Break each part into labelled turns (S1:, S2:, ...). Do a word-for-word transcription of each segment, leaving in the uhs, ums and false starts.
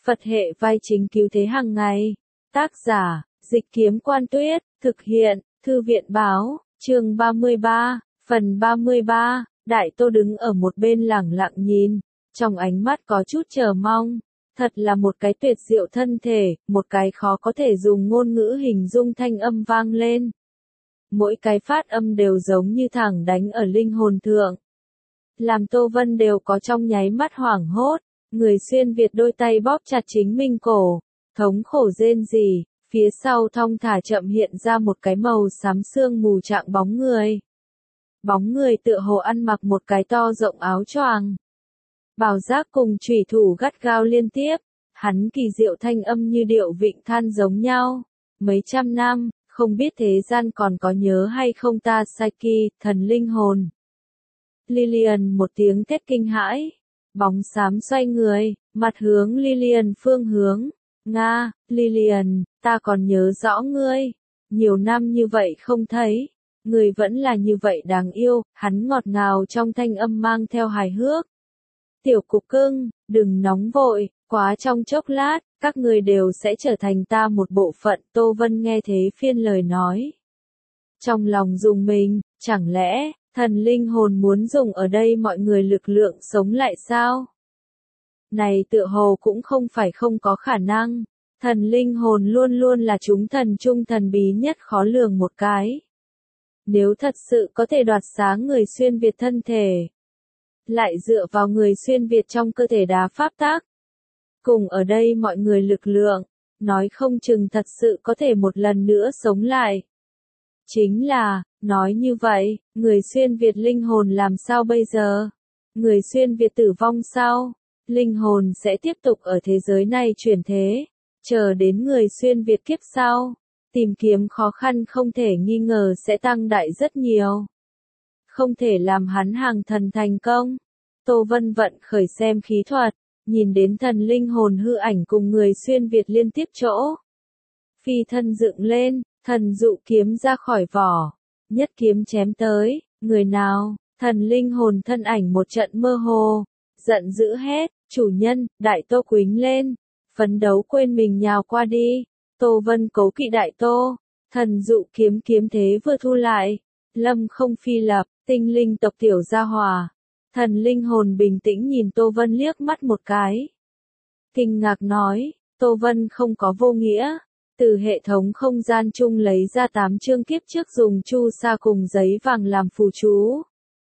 S1: Phật hệ vai chính cứu thế hàng ngày. Tác giả, Dịch Kiếm Quan Tuyết, thực hiện, Thư viện Báo, chương ba mươi ba, phần ba mươi ba, Đại Tô đứng ở một bên lẳng lặng nhìn, trong ánh mắt có chút chờ mong. Thật là một cái tuyệt diệu thân thể, một cái khó có thể dùng ngôn ngữ hình dung thanh âm vang lên. Mỗi cái phát âm đều giống như thẳng đánh ở linh hồn thượng. Làm Tô Vân đều có trong nháy mắt hoảng hốt, người xuyên Việt đôi tay bóp chặt chính mình cổ, thống khổ rên rỉ, phía sau thong thả chậm hiện ra một cái màu xám sương mù trạng bóng người. Bóng người tựa hồ ăn mặc một cái to rộng áo choàng. Bảo giác cùng chủy thủ gắt gao liên tiếp, hắn kỳ diệu thanh âm như điệu vịnh than giống nhau. Mấy trăm năm, không biết thế gian còn có nhớ hay không ta Saki, thần linh hồn. Lillian một tiếng thét kinh hãi. Bóng xám xoay người, mặt hướng Lillian phương hướng. Nga, Lillian, ta còn nhớ rõ ngươi. Nhiều năm như vậy không thấy. Người vẫn là như vậy đáng yêu, hắn ngọt ngào trong thanh âm mang theo hài hước. Tiểu cục cưng, đừng nóng vội, quá trong chốc lát, các người đều sẽ trở thành ta một bộ phận. Tô Vân nghe thế phiên lời nói. Trong lòng dùng mình, chẳng lẽ, thần linh hồn muốn dùng ở đây mọi người lực lượng sống lại sao? Này tựa hồ cũng không phải không có khả năng. Thần linh hồn luôn luôn là chúng thần trung thần bí nhất khó lường một cái. Nếu thật sự có thể đoạt sáng người xuyên Việt thân thể, lại dựa vào người xuyên Việt trong cơ thể đá pháp tác, cùng ở đây mọi người lực lượng, nói không chừng thật sự có thể một lần nữa sống lại. Chính là, nói như vậy, người xuyên Việt linh hồn làm sao bây giờ? Người xuyên Việt tử vong sao? Linh hồn sẽ tiếp tục ở thế giới này chuyển thế, chờ đến người xuyên Việt kiếp sau. Tìm kiếm khó khăn không thể nghi ngờ sẽ tăng đại rất nhiều. Không thể làm hắn hàng thần thành công. Tô Vân vận khởi xem khí thuật, nhìn đến thần linh hồn hư ảnh cùng người xuyên Việt liên tiếp chỗ. Phi thân dựng lên, thần dụ kiếm ra khỏi vỏ, nhất kiếm chém tới, người nào, thần linh hồn thân ảnh một trận mơ hồ, giận dữ hét, chủ nhân, Đại Tô quýnh lên, phấn đấu quên mình nhào qua đi. Tô Vân cố kỵ Đại Tô, thần dụ kiếm kiếm thế vừa thu lại, lâm không phi lập, tinh linh tộc tiểu gia hòa. Thần linh hồn bình tĩnh nhìn Tô Vân liếc mắt một cái. Kinh ngạc nói, Tô Vân không có vô nghĩa, từ hệ thống không gian chung lấy ra tám chương kiếp trước dùng chu sa cùng giấy vàng làm phù chú.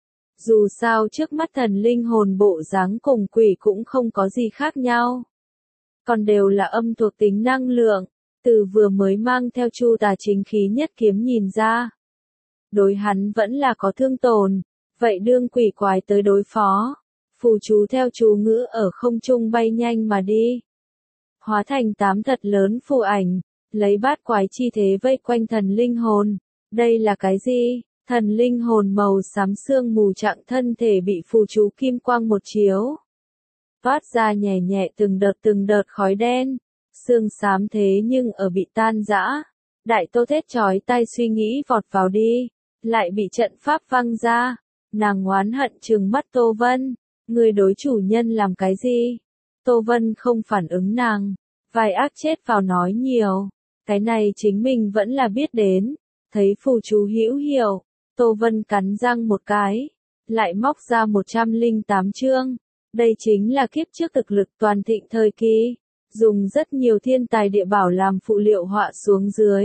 S1: Dù sao trước mắt thần linh hồn bộ dáng cùng quỷ cũng không có gì khác nhau. Còn đều là âm thuộc tính năng lượng. Từ vừa mới mang theo chu tà chính khí nhất kiếm nhìn ra. Đối hắn vẫn là có thương tổn, vậy đương quỷ quái tới đối phó. Phù chú theo chú ngữ ở không trung bay nhanh mà đi. Hóa thành tám thật lớn phù ảnh, lấy bát quái chi thế vây quanh thần linh hồn. Đây là cái gì? Thần linh hồn màu xám sương mù trạng thân thể bị phù chú kim quang một chiếu. Phát ra nhẹ nhẹ từng đợt từng đợt khói đen. Sương xám thế nhưng ở bị tan rã. Đại Tô thét chói tai suy nghĩ vọt vào đi. Lại bị trận pháp văng ra. Nàng oán hận trừng mắt Tô Vân. Người đối chủ nhân làm cái gì? Tô Vân không phản ứng nàng. Vài ác chết vào nói nhiều. Cái này chính mình vẫn là biết đến. Thấy phù chú hữu hiệu. Tô Vân cắn răng một cái. Lại móc ra một trăm lẻ tám chương. Đây chính là kiếp trước thực lực toàn thịnh thời kỳ. Dùng rất nhiều thiên tài địa bảo làm phụ liệu họa xuống dưới.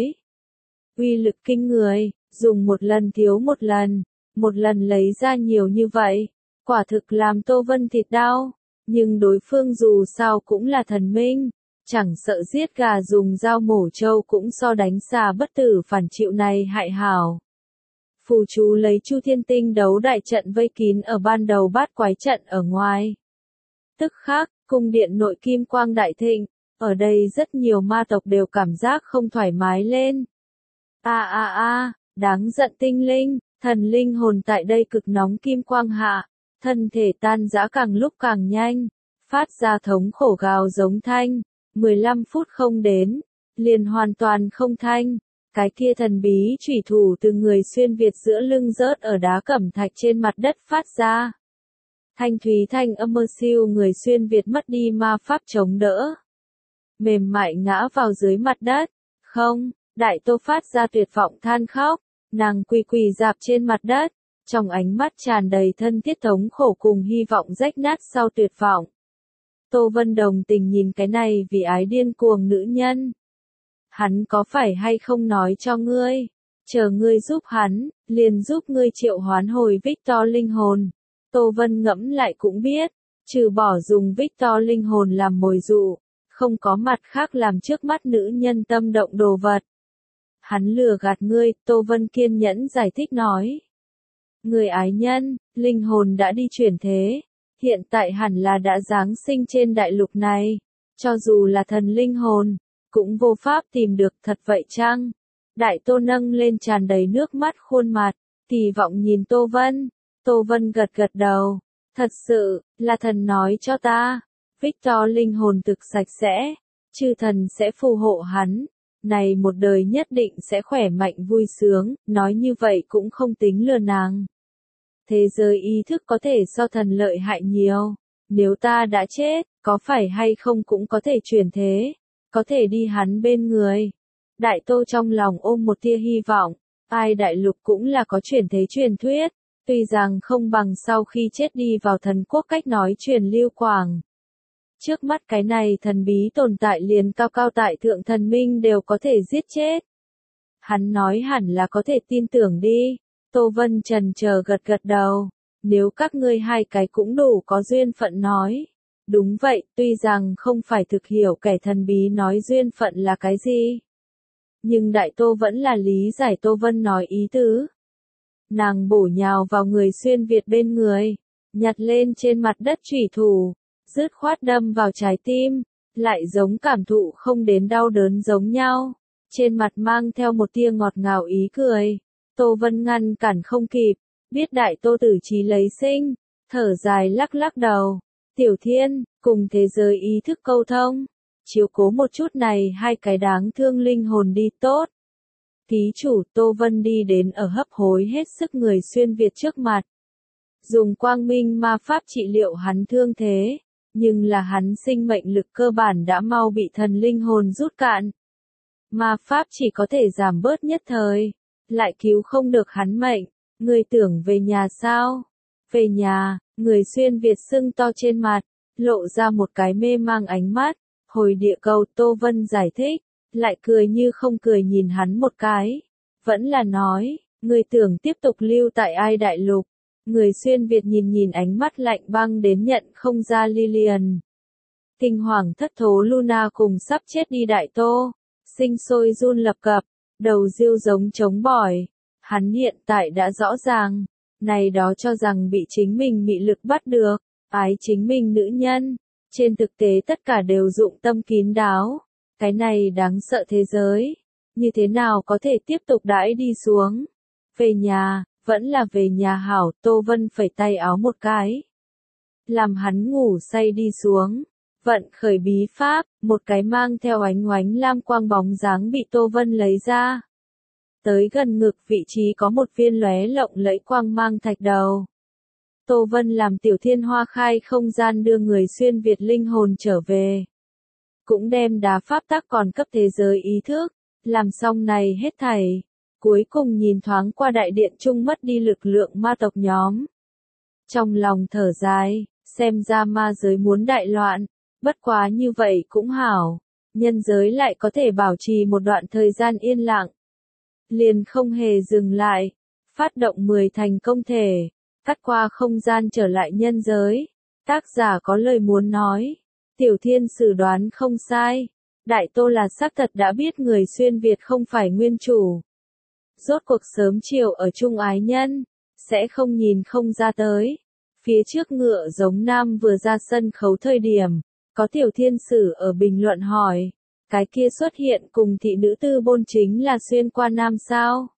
S1: Uy lực kinh người, dùng một lần thiếu một lần, một lần lấy ra nhiều như vậy, quả thực làm Tô Vân thịt đau, nhưng đối phương dù sao cũng là thần minh, chẳng sợ giết gà dùng dao mổ trâu cũng so đánh xà bất tử phản chịu này hại hảo. Phù chú lấy Chu Thiên Tinh đấu đại trận vây kín ở ban đầu bát quái trận ở ngoài. Tức khắc, cung điện nội kim quang đại thịnh, ở đây rất nhiều ma tộc đều cảm giác không thoải mái lên. A a a, đáng giận tinh linh, thần linh hồn tại đây cực nóng kim quang hạ, thân thể tan rã càng lúc càng nhanh, phát ra thống khổ gào giống thanh, mười lăm phút không đến, liền hoàn toàn không thanh. Cái kia thần bí chủy thủ từ người xuyên Việt giữa lưng rớt ở đá cẩm thạch trên mặt đất phát ra. Thanh thúy thanh âm mơ siêu người xuyên Việt mất đi ma pháp chống đỡ. mềm mại ngã vào dưới mặt đất. Không, Đại Tô phát ra tuyệt vọng than khóc, nàng quỳ quỳ dạp trên mặt đất, trong ánh mắt tràn đầy thân thiết thống khổ cùng hy vọng rách nát sau tuyệt vọng. Tô Vân đồng tình nhìn cái này vì ái điên cuồng nữ nhân. Hắn có phải hay không nói cho ngươi, chờ ngươi giúp hắn, liền giúp ngươi triệu hoán hồi Victor linh hồn. Tô Vân ngẫm lại cũng biết, trừ bỏ dùng Victor linh hồn làm mồi dụ, không có mặt khác làm trước mắt nữ nhân tâm động đồ vật. Hắn lừa gạt ngươi, Tô Vân kiên nhẫn giải thích nói. Người ái nhân, linh hồn đã đi chuyển thế, hiện tại hẳn là đã giáng sinh trên đại lục này, cho dù là thần linh hồn, cũng vô pháp tìm được, thật vậy chăng? Đại Tô nâng lên tràn đầy nước mắt khuôn mặt, kỳ vọng nhìn Tô Vân. Tô Vân gật gật đầu, thật sự, là thần nói cho ta, Victor linh hồn thực sạch sẽ, chư thần sẽ phù hộ hắn, này một đời nhất định sẽ khỏe mạnh vui sướng, nói như vậy cũng không tính lừa nàng. Thế giới ý thức có thể so thần lợi hại nhiều, nếu ta đã chết, có phải hay không cũng có thể chuyển thế, có thể đi hắn bên người. Đại Tô trong lòng ôm một tia hy vọng, ai đại lục cũng là có chuyển thế truyền thuyết, tuy rằng không bằng sau khi chết đi vào thần quốc cách nói truyền lưu quảng. Trước mắt cái này thần bí tồn tại liền cao cao tại thượng thần minh đều có thể giết chết. Hắn nói hẳn là có thể tin tưởng đi. Tô Vân trần chờ gật gật đầu, nếu các ngươi hai cái cũng đủ có duyên phận nói. Đúng vậy, tuy rằng không phải thực hiểu kẻ thần bí nói duyên phận là cái gì. Nhưng Đại Tô vẫn là lý giải Tô Vân nói ý tứ. Nàng bổ nhào vào người xuyên Việt bên người, nhặt lên trên mặt đất chủy thủ, dứt khoát đâm vào trái tim, lại giống cảm thụ không đến đau đớn giống nhau. Trên mặt mang theo một tia ngọt ngào ý cười. Tô Vân ngăn cản không kịp, biết Đại Tô tử trí lấy sinh, thở dài lắc lắc đầu. Tiểu Thiên, cùng thế giới ý thức câu thông, chiếu cố một chút này hai cái đáng thương linh hồn đi tốt. Ký chủ Tô Vân đi đến ở hấp hối hết sức người xuyên Việt trước mặt. Dùng quang minh ma pháp trị liệu hắn thương thế, nhưng là hắn sinh mệnh lực cơ bản đã mau bị thần linh hồn rút cạn. Ma pháp chỉ có thể giảm bớt nhất thời, lại cứu không được hắn mệnh. Người tưởng về nhà sao? Về nhà, người xuyên Việt sưng to trên mặt, lộ ra một cái mê mang ánh mắt. Hồi địa cầu Tô Vân giải thích, lại cười như không cười nhìn hắn một cái. Vẫn là nói, người tưởng tiếp tục lưu tại ai đại lục. Người xuyên Việt nhìn nhìn ánh mắt lạnh băng đến nhận không ra Lilian. Kinh hoàng thất thố Luna cùng sắp chết đi Đại Tô, sinh sôi run lập cập, đầu riêu giống trống bỏi. Hắn hiện tại đã rõ ràng, này đó cho rằng bị chính mình mị lực bắt được, ái chính mình nữ nhân, trên thực tế tất cả đều dụng tâm kín đáo. Cái này đáng sợ thế giới, như thế nào có thể tiếp tục đãi đi xuống? Về nhà, vẫn là về nhà hảo. Tô Vân phẩy tay áo một cái, làm hắn ngủ say đi xuống. Vận khởi bí pháp, một cái mang theo ánh oánh lam quang bóng dáng bị Tô Vân lấy ra. Tới gần ngực vị trí có một viên lóe lộng lẫy quang mang thạch đầu. Tô Vân làm Tiểu Thiên Hoa khai không gian đưa người xuyên Việt linh hồn trở về. Cũng đem đá pháp tắc còn cấp thế giới ý thức, làm xong này hết thảy. Cuối cùng nhìn thoáng qua đại điện trung mất đi lực lượng ma tộc nhóm. Trong lòng thở dài, xem ra ma giới muốn đại loạn, bất quá như vậy cũng hảo, nhân giới lại có thể bảo trì một đoạn thời gian yên lặng. Liền không hề dừng lại, phát động mười thành công thể, cắt qua không gian trở lại nhân giới. Tác giả có lời muốn nói, Tiểu Thiên sử đoán không sai, Đại Tô là xác thật đã biết người xuyên Việt không phải nguyên chủ. Rốt cuộc sớm chiều ở chung ái nhân, sẽ không nhìn không ra tới. Phía trước ngựa giống nam vừa ra sân khấu thời điểm, có Tiểu Thiên sử ở bình luận hỏi, cái kia xuất hiện cùng thị nữ tư bôn chính là xuyên qua nam sao?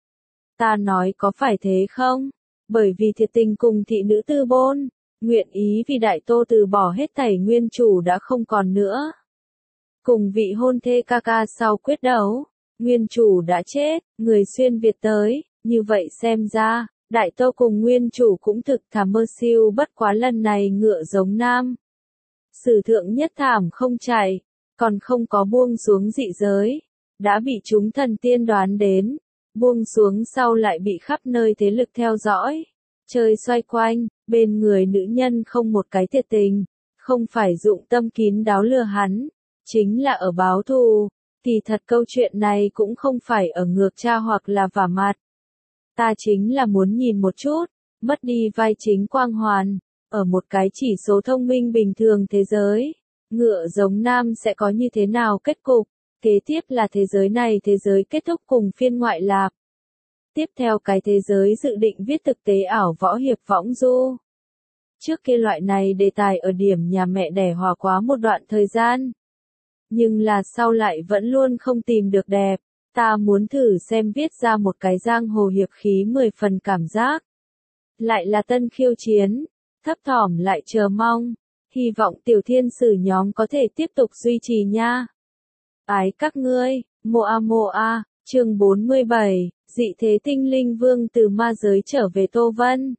S1: Ta nói có phải thế không? Bởi vì thiệt tình cùng thị nữ tư bôn, nguyện ý vì Đại Tô từ bỏ hết thảy nguyên chủ đã không còn nữa. Cùng vị hôn thê ca ca sau quyết đấu, nguyên chủ đã chết, người xuyên Việt tới, như vậy xem ra, Đại Tô cùng nguyên chủ cũng thực thảm mơ siêu bất quá lần này ngựa giống nam. Sử thượng nhất thảm không chảy, còn không có buông xuống dị giới, đã bị chúng thần tiên đoán đến, buông xuống sau lại bị khắp nơi thế lực theo dõi, chơi xoay quanh, bên người nữ nhân không một cái thiệt tình, không phải dụng tâm kín đáo lừa hắn, chính là ở báo thù, thì thật câu chuyện này cũng không phải ở ngược cha hoặc là vả mặt. Ta chính là muốn nhìn một chút, mất đi vai chính quang hoàn, ở một cái chỉ số thông minh bình thường thế giới, ngựa giống nam sẽ có như thế nào kết cục, kế tiếp là thế giới này thế giới kết thúc cùng phiên ngoại lạp. Tiếp theo cái thế giới dự định viết thực tế ảo võ hiệp võng du. Trước kia loại này đề tài ở điểm nhà mẹ đẻ hòa quá một đoạn thời gian. Nhưng là sau lại vẫn luôn không tìm được đẹp. Ta muốn thử xem viết ra một cái giang hồ hiệp khí mười phần cảm giác. Lại là tân khiêu chiến. Thấp thỏm lại chờ mong. Hy vọng tiểu thiên sử nhóm có thể tiếp tục duy trì nha. Ái các ngươi, Moa Moa, chương bốn mươi bảy, dị thế tinh linh vương từ ma giới trở về Tô Vân.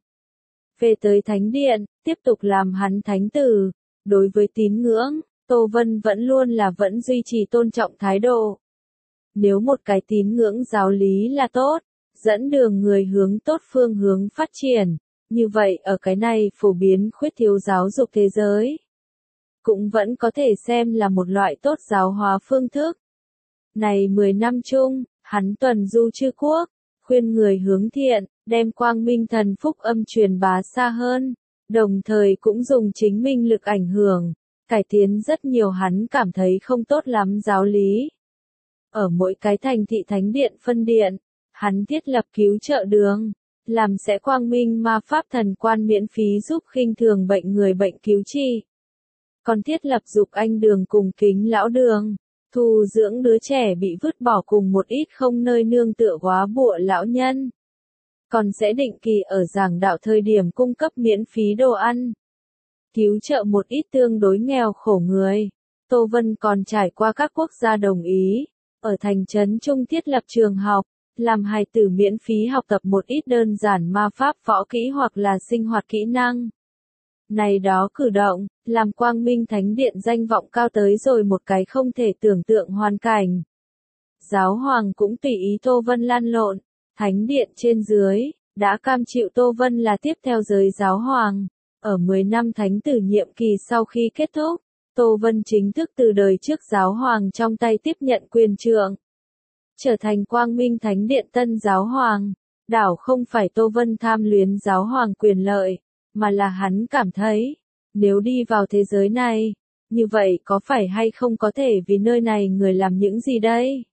S1: Về tới thánh điện, tiếp tục làm hắn thánh tử. Đối với tín ngưỡng, Tô Vân vẫn luôn là vẫn duy trì tôn trọng thái độ. Nếu một cái tín ngưỡng giáo lý là tốt, dẫn đường người hướng tốt phương hướng phát triển, như vậy ở cái này phổ biến khuyết thiếu giáo dục thế giới, cũng vẫn có thể xem là một loại tốt giáo hóa phương thức. Này mười năm chung, hắn tuần du chư quốc, khuyên người hướng thiện, đem quang minh thần phúc âm truyền bá xa hơn, đồng thời cũng dùng chính minh lực ảnh hưởng, cải tiến rất nhiều hắn cảm thấy không tốt lắm giáo lý. Ở mỗi cái thành thị thánh điện phân điện, hắn thiết lập cứu trợ đường, làm sẽ quang minh ma pháp thần quan miễn phí giúp khinh thường bệnh người bệnh cứu trị. Còn thiết lập dục anh đường cùng kính lão đường, thu dưỡng đứa trẻ bị vứt bỏ cùng một ít không nơi nương tựa góa bụa lão nhân. Còn sẽ định kỳ ở giảng đạo thời điểm cung cấp miễn phí đồ ăn. Cứu trợ một ít tương đối nghèo khổ người. Tô Vân còn trải qua các quốc gia đồng ý, ở thành trấn trung thiết lập trường học, làm hài tử miễn phí học tập một ít đơn giản ma pháp võ kỹ hoặc là sinh hoạt kỹ năng. Này đó cử động, làm quang minh thánh điện danh vọng cao tới rồi một cái không thể tưởng tượng hoàn cảnh. Giáo hoàng cũng tùy ý Tô Vân lan lộn, thánh điện trên dưới, đã cam chịu Tô Vân là tiếp theo giới giáo hoàng. Ở mười năm thánh tử nhiệm kỳ sau khi kết thúc, Tô Vân chính thức từ đời trước giáo hoàng trong tay tiếp nhận quyền trượng, trở thành quang minh thánh điện tân giáo hoàng. Đảo không phải Tô Vân tham luyến giáo hoàng quyền lợi, mà là hắn cảm thấy, nếu đi vào thế giới này, như vậy có phải hay không có thể vì nơi này người làm những gì đây?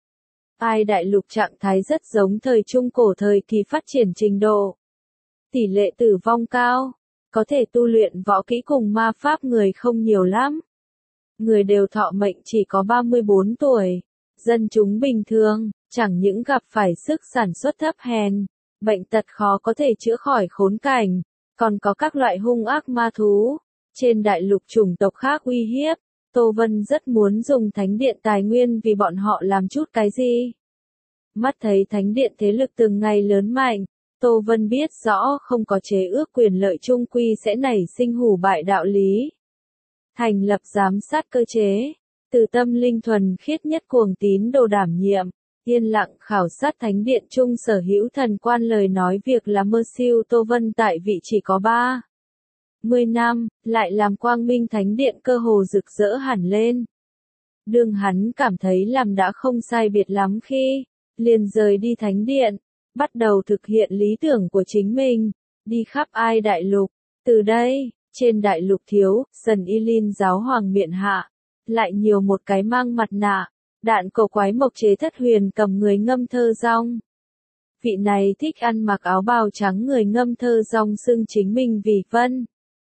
S1: Ai đại lục trạng thái rất giống thời trung cổ thời kỳ phát triển trình độ. Tỷ lệ tử vong cao, có thể tu luyện võ kỹ cùng ma pháp người không nhiều lắm. Người đều thọ mệnh chỉ có ba mươi bốn tuổi. Dân chúng bình thường, chẳng những gặp phải sức sản xuất thấp hèn, bệnh tật khó có thể chữa khỏi khốn cảnh, còn có các loại hung ác ma thú. Trên đại lục chủng tộc khác uy hiếp, Tô Vân rất muốn dùng thánh điện tài nguyên vì bọn họ làm chút cái gì. Mắt thấy thánh điện thế lực từng ngày lớn mạnh, Tô Vân biết rõ không có chế ước quyền lợi chung quy sẽ nảy sinh hủ bại đạo lý. Thành lập giám sát cơ chế, từ tâm linh thuần khiết nhất cuồng tín đồ đảm nhiệm, yên lặng khảo sát thánh điện chung sở hữu thần quan lời nói việc là mơ siêu Tô Vân tại vị chỉ có ba mươi năm, lại làm quang minh thánh điện cơ hồ rực rỡ hẳn lên. Đương hắn cảm thấy làm đã không sai biệt lắm khi, liền rời đi thánh điện, bắt đầu thực hiện lý tưởng của chính mình, đi khắp ai đại lục. Từ đây, trên đại lục thiếu, dần y linh giáo hoàng miện hạ, lại nhiều một cái mang mặt nạ, đạn cổ quái mộc chế thất huyền cầm người ngâm thơ rong. Vị này thích ăn mặc áo bào trắng người ngâm thơ rong xưng chính mình vì Vân.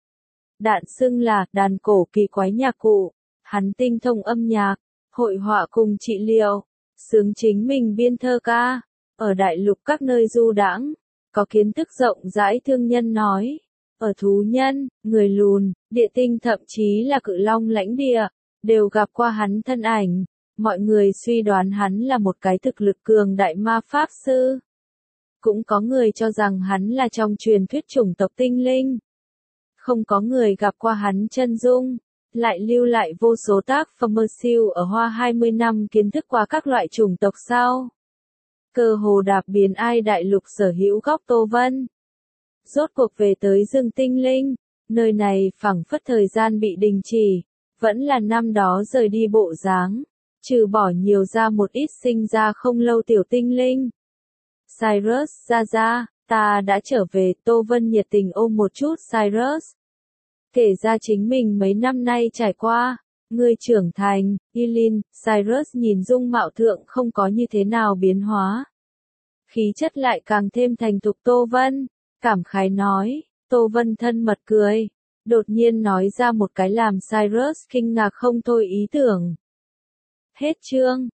S1: Đạn xưng là đàn cổ kỳ quái nhạc cụ, hắn tinh thông âm nhạc, hội họa cùng trị liệu, xướng chính mình biên thơ ca, ở đại lục các nơi du đãng, có kiến thức rộng rãi thương nhân nói, ở thú nhân, người lùn, địa tinh thậm chí là cự long lãnh địa, đều gặp qua hắn thân ảnh, mọi người suy đoán hắn là một cái thực lực cường đại ma pháp sư. Cũng có người cho rằng hắn là trong truyền thuyết chủng tộc tinh linh. Không có người gặp qua hắn chân dung, lại lưu lại vô số tác phẩm mơ siêu ở Hoa hai mươi năm kiến thức qua các loại chủng tộc sao. Cơ hồ đạp biến ai đại lục sở hữu góc Tô Vân. Rốt cuộc về tới rừng tinh linh, nơi này phảng phất thời gian bị đình chỉ, vẫn là năm đó rời đi bộ dáng, trừ bỏ nhiều ra một ít sinh ra không lâu tiểu tinh linh. Cyrus ra ra, ta đã trở về, Tô Vân nhiệt tình ôm một chút Cyrus. Kể ra chính mình mấy năm nay trải qua, ngươi trưởng thành, Eileen, Cyrus nhìn dung mạo thượng không có như thế nào biến hóa. Khí chất lại càng thêm thành thục Tô Vân, cảm khái nói, Tô Vân thân mật cười, đột nhiên nói ra một cái làm Cyrus kinh ngạc không thôi ý tưởng. Hết chương.